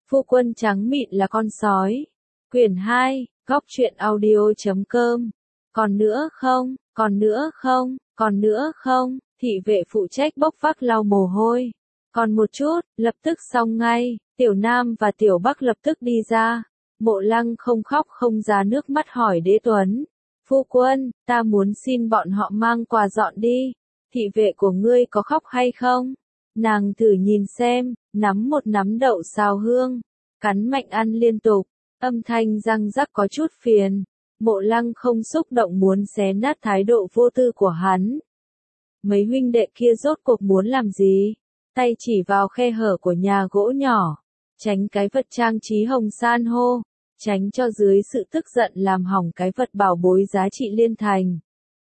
Phu quân trắng mịn là con sói. Quyển 2, góc truyện audio.com. Còn nữa không, còn nữa không, còn nữa không, thị vệ phụ trách bốc vác lau mồ hôi. Còn một chút, lập tức xong ngay, Tiểu Nam và Tiểu Bắc lập tức đi ra. Mộ Lăng không khóc không ra nước mắt hỏi Đế Tuấn. Phu quân, ta muốn xin bọn họ mang quà dọn đi. Thị vệ của ngươi có khóc hay không? Nàng thử nhìn xem, nắm một nắm đậu xào hương, cắn mạnh ăn liên tục, âm thanh răng rắc có chút phiền. Mộ Lăng không xúc động muốn xé nát thái độ vô tư của hắn. Mấy huynh đệ kia rốt cuộc muốn làm gì? Tay chỉ vào khe hở của nhà gỗ nhỏ, tránh cái vật trang trí hồng san hô, tránh cho dưới sự tức giận làm hỏng cái vật bảo bối giá trị liên thành.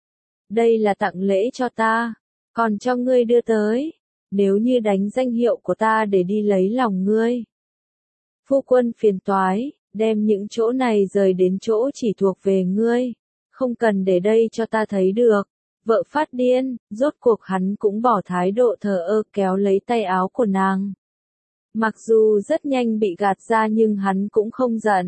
Đây là tặng lễ cho ta, còn cho ngươi đưa tới, nếu như đánh danh hiệu của ta để đi lấy lòng ngươi. Phu quân phiền toái, đem những chỗ này rời đến chỗ chỉ thuộc về ngươi, không cần để đây cho ta thấy được. Vợ phát điên, rốt cuộc hắn cũng bỏ thái độ thờ ơ kéo lấy tay áo của nàng. Mặc dù rất nhanh bị gạt ra nhưng hắn cũng không giận.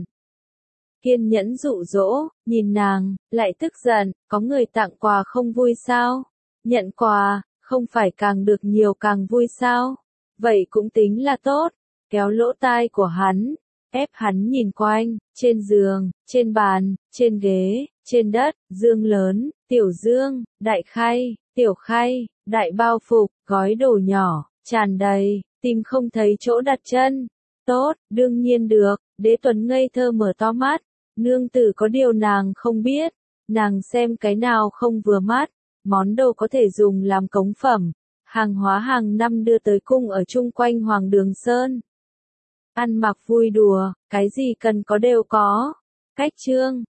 Kiên nhẫn dụ dỗ, nhìn nàng, lại tức giận, có người tặng quà không vui sao? Nhận quà, không phải càng được nhiều càng vui sao? Vậy cũng tính là tốt, kéo lỗ tai của hắn, ép hắn nhìn quanh, trên giường, trên bàn, trên ghế, trên đất, dương lớn, tiểu dương, đại khay, tiểu khay, đại bao phục, gói đồ nhỏ, tràn đầy, tìm không thấy chỗ đặt chân. Tốt, đương nhiên được, Đế Tuấn ngây thơ mở to mắt, nương tử có điều nàng không biết, nàng xem cái nào không vừa mắt, món đồ có thể dùng làm cống phẩm, hàng hóa hàng năm đưa tới cung ở chung quanh Hoàng Đường Sơn. Ăn mặc vui đùa, cái gì cần có đều có. Cách chương